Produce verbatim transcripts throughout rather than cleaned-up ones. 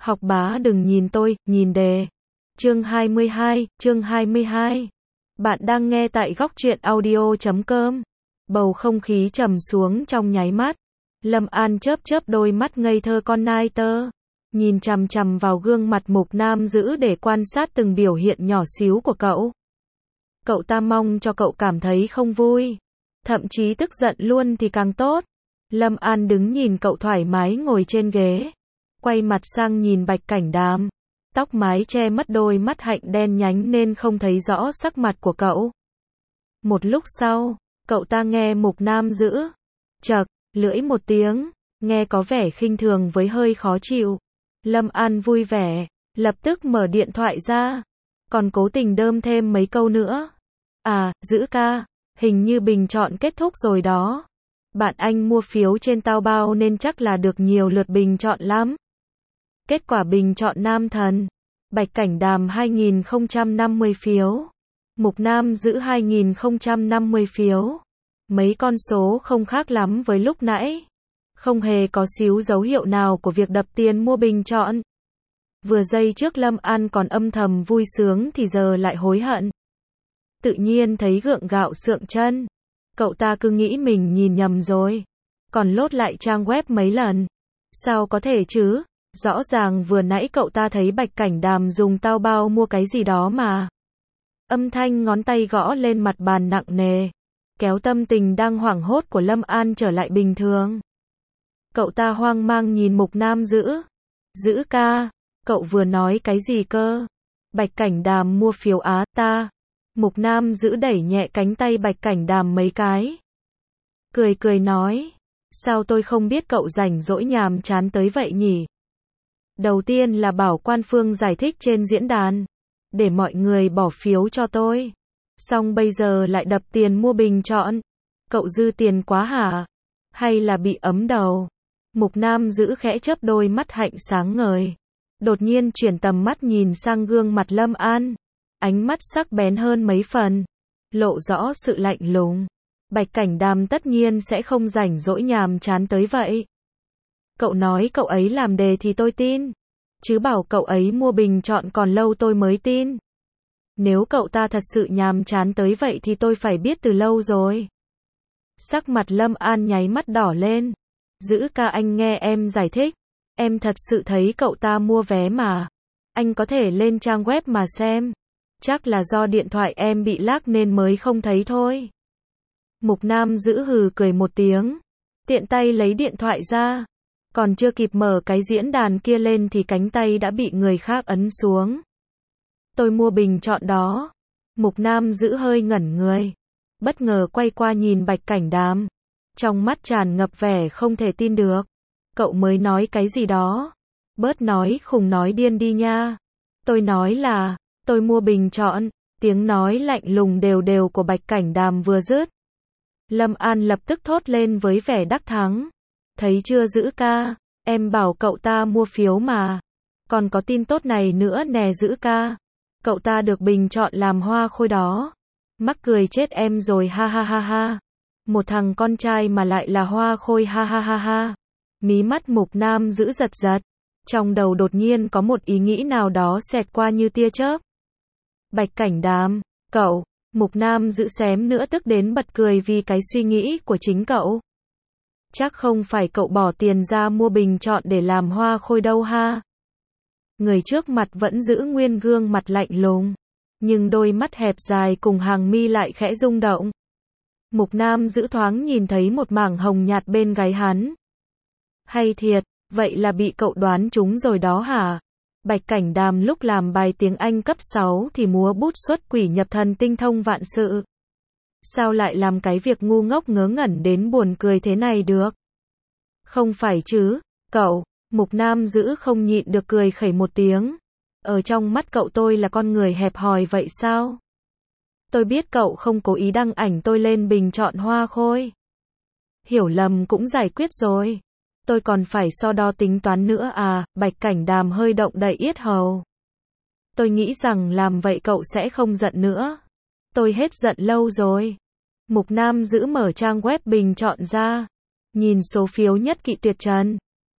Học bá đừng nhìn tôi, nhìn đề. Chương hai mươi hai, chương hai mươi hai. Bạn đang nghe tại góc truyện audio chấm com. Bầu không khí trầm xuống trong nháy mắt. Lâm An chớp chớp đôi mắt ngây thơ con nai tơ. Nhìn chằm chằm vào gương mặt Mục Nam giữ để quan sát từng biểu hiện nhỏ xíu của cậu. Cậu ta mong cho cậu cảm thấy không vui. Thậm chí tức giận luôn thì càng tốt. Lâm An đứng nhìn cậu thoải mái ngồi trên ghế. Quay mặt sang nhìn Bạch Cảnh Đàm. Tóc mái che mất đôi mắt hạnh đen nhánh nên không thấy rõ sắc mặt của cậu. Một lúc sau, cậu ta nghe Mục Nam giữ. Chậc, lưỡi một tiếng, nghe có vẻ khinh thường với hơi khó chịu. Lâm An vui vẻ, lập tức mở điện thoại ra. Còn cố tình đơm thêm mấy câu nữa. À, giữ ca, hình như bình chọn kết thúc rồi đó. Bạn anh mua phiếu trên Taobao nên chắc là được nhiều lượt bình chọn lắm. Kết quả bình chọn nam thần. Bạch Cảnh Đàm hai nghìn không trăm năm mươi phiếu. Mục Nam giữ hai nghìn không trăm năm mươi phiếu. Mấy con số không khác lắm với lúc nãy. Không hề có xíu dấu hiệu nào của việc đập tiền mua bình chọn. Vừa giây trước Lâm An còn âm thầm vui sướng thì giờ lại hối hận. Tự nhiên thấy gượng gạo sượng chân. Cậu ta cứ nghĩ mình nhìn nhầm rồi. Còn lốt lại trang web mấy lần. Sao có thể chứ? Rõ ràng vừa nãy cậu ta thấy Bạch Cảnh Đàm dùng Taobao mua cái gì đó mà. Âm thanh ngón tay gõ lên mặt bàn nặng nề. Kéo tâm tình đang hoảng hốt của Lâm An trở lại bình thường. Cậu ta hoang mang nhìn Mục Nam giữ. Giữ ca, cậu vừa nói cái gì cơ? Bạch Cảnh Đàm mua phiếu á ta. Mục Nam giữ đẩy nhẹ cánh tay Bạch Cảnh Đàm mấy cái. Cười cười nói. Sao tôi không biết cậu rảnh rỗi nhàm chán tới vậy nhỉ? Đầu tiên là bảo Quan Phương giải thích trên diễn đàn. Để mọi người bỏ phiếu cho tôi. Xong bây giờ lại đập tiền mua bình chọn. Cậu dư tiền quá hả? Hay là bị ấm đầu? Mục Nam giữ khẽ chớp đôi mắt hạnh sáng ngời. Đột nhiên chuyển tầm mắt nhìn sang gương mặt Lâm An. Ánh mắt sắc bén hơn mấy phần. Lộ rõ sự lạnh lùng. Bạch Cảnh Đàm tất nhiên sẽ không rảnh rỗi nhàm chán tới vậy. Cậu nói cậu ấy làm đề thì tôi tin. Chứ bảo cậu ấy mua bình chọn còn lâu tôi mới tin. Nếu cậu ta thật sự nhàm chán tới vậy thì tôi phải biết từ lâu rồi. Sắc mặt Lâm An nháy mắt đỏ lên. Giữ ca anh nghe em giải thích. Em thật sự thấy cậu ta mua vé mà. Anh có thể lên trang web mà xem. Chắc là do điện thoại em bị lag nên mới không thấy thôi. Mục Nam giữ hừ cười một tiếng. Tiện tay lấy điện thoại ra. Còn chưa kịp mở cái diễn đàn kia lên thì cánh tay đã bị người khác ấn xuống. Tôi mua bình chọn đó. Mục Nam giữ hơi ngẩn người. Bất ngờ quay qua nhìn Bạch Cảnh Đàm. Trong mắt tràn ngập vẻ không thể tin được. Cậu mới nói cái gì đó. Bớt nói khùng nói điên đi nha. Tôi nói là, tôi mua bình chọn. Tiếng nói lạnh lùng đều đều của Bạch Cảnh Đàm vừa dứt. Lâm An lập tức thốt lên với vẻ đắc thắng. Thấy chưa giữ ca, em bảo cậu ta mua phiếu mà. Còn có tin tốt này nữa nè giữ ca. Cậu ta được bình chọn làm hoa khôi đó. Mắc cười chết em rồi ha ha ha ha. Một thằng con trai mà lại là hoa khôi ha ha ha ha. Mí mắt Mục Nam giữ giật giật. Trong đầu đột nhiên có một ý nghĩ nào đó xẹt qua như tia chớp. Bạch Cảnh Đàm, cậu, Mục Nam giữ xém nữa tức đến bật cười vì cái suy nghĩ của chính cậu. Chắc không phải cậu bỏ tiền ra mua bình chọn để làm hoa khôi đâu ha. Người trước mặt vẫn giữ nguyên gương mặt lạnh lùng. Nhưng đôi mắt hẹp dài cùng hàng mi lại khẽ rung động. Mục Nam giữ thoáng nhìn thấy một mảng hồng nhạt bên gáy hắn. Hay thiệt, vậy là bị cậu đoán trúng rồi đó hả? Bạch Cảnh Đàm lúc làm bài tiếng Anh cấp sáu thì múa bút xuất quỷ nhập thần tinh thông vạn sự. Sao lại làm cái việc ngu ngốc ngớ ngẩn đến buồn cười thế này được? Không phải chứ, cậu, Mục Nam giữ không nhịn được cười khẩy một tiếng. Ở trong mắt cậu tôi là con người hẹp hòi vậy sao? Tôi biết cậu không cố ý đăng ảnh tôi lên bình chọn hoa khôi. Hiểu lầm cũng giải quyết rồi. Tôi còn phải so đo tính toán nữa à? Bạch Cảnh Đàm hơi động đậy yết hầu. Tôi nghĩ rằng làm vậy cậu sẽ không giận nữa. Tôi hết giận lâu rồi. Mục Nam giữ mở trang web bình chọn ra. Nhìn số phiếu nhất kỵ tuyệt trần.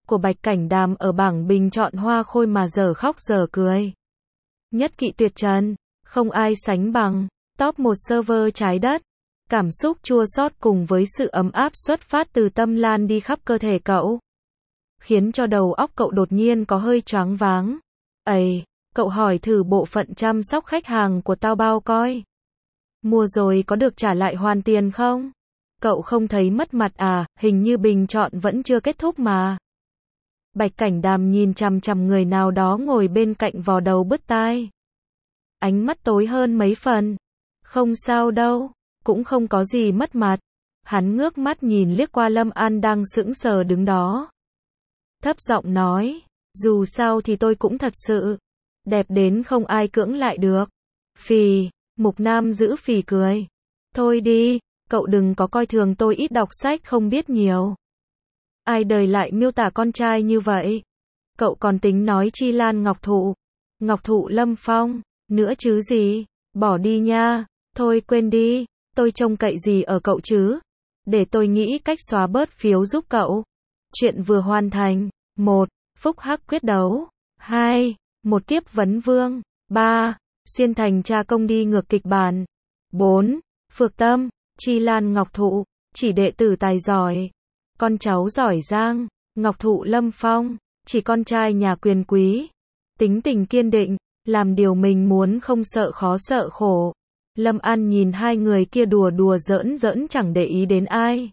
của Bạch Cảnh Đàm ở bảng bình chọn hoa khôi mà dở khóc dở cười. Nhất kỵ tuyệt trần, không ai sánh bằng, top một server trái đất. Cảm xúc chua xót cùng với sự ấm áp xuất phát từ tâm lan đi khắp cơ thể cậu, khiến cho đầu óc cậu đột nhiên có hơi choáng váng. Ây, cậu hỏi thử bộ phận chăm sóc khách hàng của tao bao coi. Mua rồi có được trả lại hoàn tiền không? Cậu không thấy mất mặt à, hình như bình chọn vẫn chưa kết thúc mà. Bạch Cảnh Đàm nhìn chằm chằm người nào đó ngồi bên cạnh vò đầu bứt tai. Ánh mắt tối hơn mấy phần. Không sao đâu, cũng không có gì mất mặt. Hắn ngước mắt nhìn liếc qua Lâm An đang sững sờ đứng đó. Thấp giọng nói, dù sao thì tôi cũng thật sự đẹp đến không ai cưỡng lại được. Phì, Mục Nam giữ phì cười. Thôi đi, cậu đừng có coi thường tôi ít đọc sách không biết nhiều. Ai đời lại miêu tả con trai như vậy? Cậu còn tính nói chi Lan Ngọc Thụ, Ngọc Thụ Lâm Phong, nữa chứ gì? Bỏ đi nha, thôi quên đi, tôi trông cậy gì ở cậu chứ? Để tôi nghĩ cách xóa bớt phiếu giúp cậu. Chuyện vừa hoàn thành. một. Phúc hắc quyết đấu. hai. Một kiếp vấn vương. ba. Xuyên thành cha công đi ngược kịch bản. bốn. Phược Tâm, Chi Lan Ngọc Thụ, chỉ đệ tử tài giỏi, con cháu giỏi giang. Ngọc Thụ Lâm Phong, chỉ con trai nhà quyền quý, tính tình kiên định, làm điều mình muốn không sợ khó sợ khổ. Lâm An nhìn hai người kia đùa đùa giỡn giỡn chẳng để ý đến ai.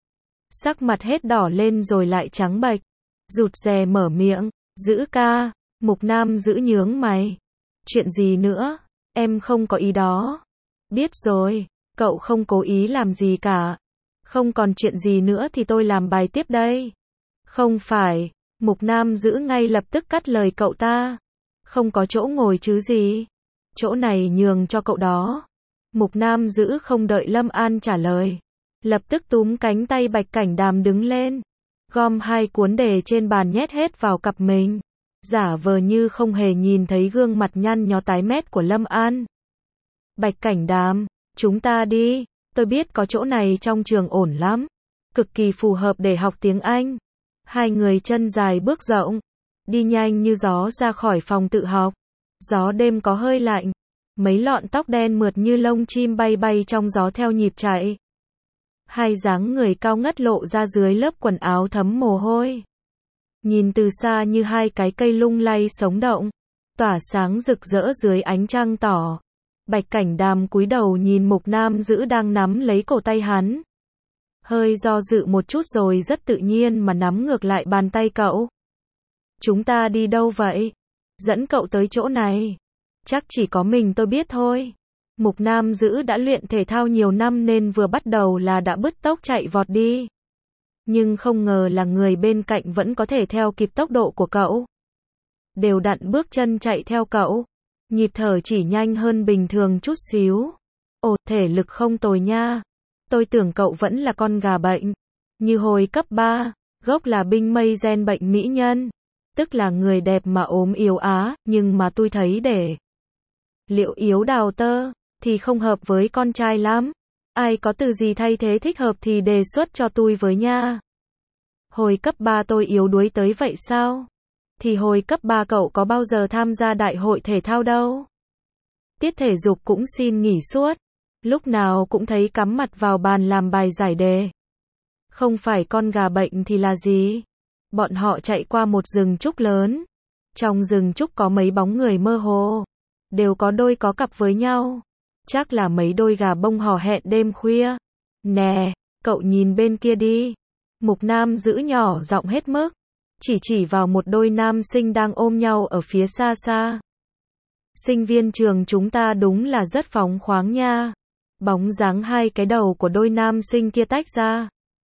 Sắc mặt hết đỏ lên rồi lại trắng bệch, rụt rè mở miệng, giữ ca. Mục Nam giữ nhướng mày. Chuyện gì nữa? Em không có ý đó. Biết rồi, cậu không cố ý làm gì cả. Không còn chuyện gì nữa thì tôi làm bài tiếp đây. Không phải, Mục Nam giữ ngay lập tức cắt lời cậu ta. Không có chỗ ngồi chứ gì. Chỗ này nhường cho cậu đó. Mục Nam giữ không đợi Lâm An trả lời, lập tức túm cánh tay Bạch Cảnh Đàm đứng lên, gom hai cuốn đề trên bàn nhét hết vào cặp mình, giả vờ như không hề nhìn thấy gương mặt nhăn nhó tái mét của Lâm An. Bạch Cảnh Đàm, chúng ta đi, tôi biết có chỗ này trong trường ổn lắm, cực kỳ phù hợp để học tiếng Anh. Hai người chân dài bước rộng, đi nhanh như gió ra khỏi phòng tự học. Gió đêm có hơi lạnh, mấy lọn tóc đen mượt như lông chim bay bay trong gió theo nhịp chạy. Hai dáng người cao ngất lộ ra dưới lớp quần áo thấm mồ hôi. Nhìn từ xa như hai cái cây lung lay sống động, tỏa sáng rực rỡ dưới ánh trăng tỏ. Bạch Cảnh Đàm cúi đầu nhìn Mục Nam giữ đang nắm lấy cổ tay hắn. Hơi do dự một chút rồi rất tự nhiên mà nắm ngược lại bàn tay cậu. Chúng ta đi đâu vậy? Dẫn cậu tới chỗ này. Chắc chỉ có mình tôi biết thôi. Mục Nam giữ đã luyện thể thao nhiều năm nên vừa bắt đầu là đã bứt tốc chạy vọt đi. Nhưng không ngờ là người bên cạnh vẫn có thể theo kịp tốc độ của cậu. Đều đặn bước chân chạy theo cậu. Nhịp thở chỉ nhanh hơn bình thường chút xíu. Ồ, thể lực không tồi nha. Tôi tưởng cậu vẫn là con gà bệnh. Như hồi cấp ba, gốc là binh mây gen bệnh mỹ nhân. Tức là người đẹp mà ốm yếu á, nhưng mà tôi thấy để liệu yếu đào tơ, thì không hợp với con trai lắm. Ai có từ gì thay thế thích hợp thì đề xuất cho tôi với nha. Hồi cấp ba tôi yếu đuối tới vậy sao? Thì hồi cấp ba cậu có bao giờ tham gia đại hội thể thao đâu. Tiết thể dục cũng xin nghỉ suốt. Lúc nào cũng thấy cắm mặt vào bàn làm bài giải đề. Không phải con gà bệnh thì là gì? Bọn họ chạy qua một rừng trúc lớn. Trong rừng trúc có mấy bóng người mơ hồ. Đều có đôi có cặp với nhau. Chắc là mấy đôi gà bông hò hẹn đêm khuya. Nè, cậu nhìn bên kia đi. Mục Nam giữ nhỏ giọng hết mức. Chỉ chỉ vào một đôi nam sinh đang ôm nhau ở phía xa xa. Sinh viên trường chúng ta đúng là rất phóng khoáng nha. Bóng dáng hai cái đầu của đôi nam sinh kia tách ra.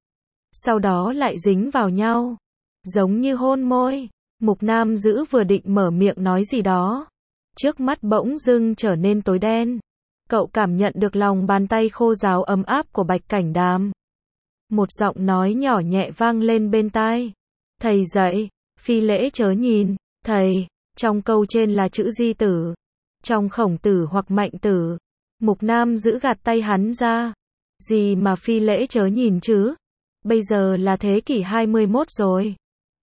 Sau đó lại dính vào nhau. Giống như hôn môi. Mục Nam giữ vừa định mở miệng nói gì đó. Trước mắt bỗng dưng trở nên tối đen. Cậu cảm nhận được lòng bàn tay khô ráo ấm áp của Bạch Cảnh Đàm. Một giọng nói nhỏ nhẹ vang lên bên tai. Thầy dạy, phi lễ chớ nhìn, thầy, trong câu trên là chữ di tử. Trong khổng tử hoặc mạnh tử. Mục Nam giữ gạt tay hắn ra. Gì mà phi lễ chớ nhìn chứ? Bây giờ là thế kỷ hai mươi mốt rồi.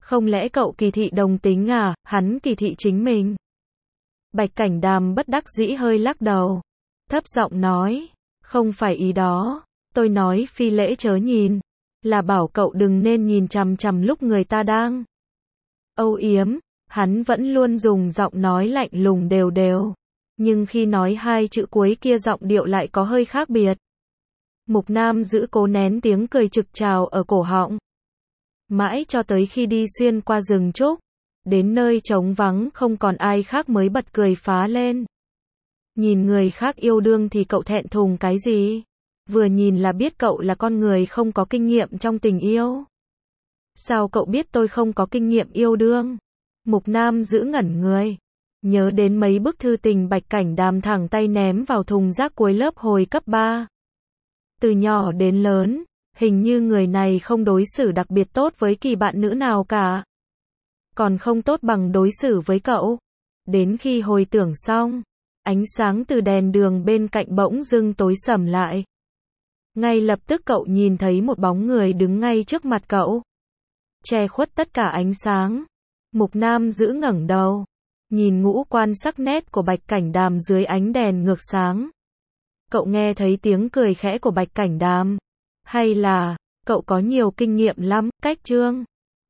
Không lẽ cậu kỳ thị đồng tính à, hắn kỳ thị chính mình. Bạch Cảnh Đàm bất đắc dĩ hơi lắc đầu. Thấp giọng nói, không phải ý đó, tôi nói phi lễ chớ nhìn, là bảo cậu đừng nên nhìn chằm chằm lúc người ta đang âu yếm. Hắn vẫn luôn dùng giọng nói lạnh lùng đều đều, nhưng khi nói hai chữ cuối kia giọng điệu lại có hơi khác biệt. Mục Nam giữ cố nén tiếng cười trực trào ở cổ họng. Mãi cho tới khi đi xuyên qua rừng trúc, đến nơi trống vắng không còn ai khác mới bật cười phá lên. Nhìn người khác yêu đương thì cậu thẹn thùng cái gì? Vừa nhìn là biết cậu là con người không có kinh nghiệm trong tình yêu. Sao cậu biết tôi không có kinh nghiệm yêu đương? Mục Nam giữ ngẩn người. Nhớ đến mấy bức thư tình Bạch Cảnh Đàm thẳng tay ném vào thùng rác cuối lớp hồi cấp ba. Từ nhỏ đến lớn, hình như người này không đối xử đặc biệt tốt với kỳ bạn nữ nào cả. Còn không tốt bằng đối xử với cậu. Đến khi hồi tưởng xong, ánh sáng từ đèn đường bên cạnh bỗng dưng tối sầm lại. Ngay lập tức cậu nhìn thấy một bóng người đứng ngay trước mặt cậu, che khuất tất cả ánh sáng. Mục Nam giữ ngẩng đầu, nhìn ngũ quan sắc nét của Bạch Cảnh Đàm dưới ánh đèn ngược sáng. Cậu nghe thấy tiếng cười khẽ của Bạch Cảnh Đàm. Hay là, cậu có nhiều kinh nghiệm lắm, cách Trương